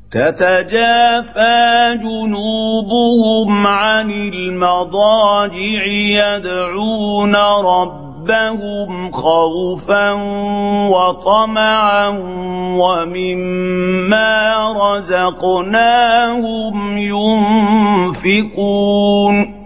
تتجافى جنوبهم عن المضاجع يدعون ربهم خوفا وطمعا ومما رزقناهم ينفقون